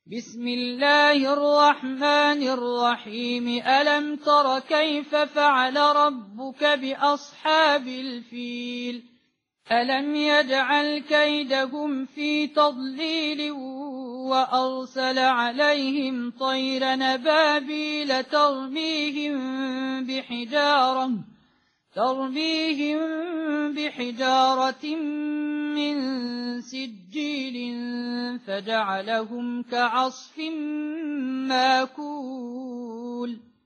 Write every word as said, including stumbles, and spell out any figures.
بسم الله الرحمن الرحيم ألم تر كيف فعل ربك بأصحاب الفيل ألم يجعل كيدهم في تضليل وأرسل عليهم طير نبابيل ترميهم بحجارة ترميهم بحجارة من سجيل فجعلهم كعصف ماكول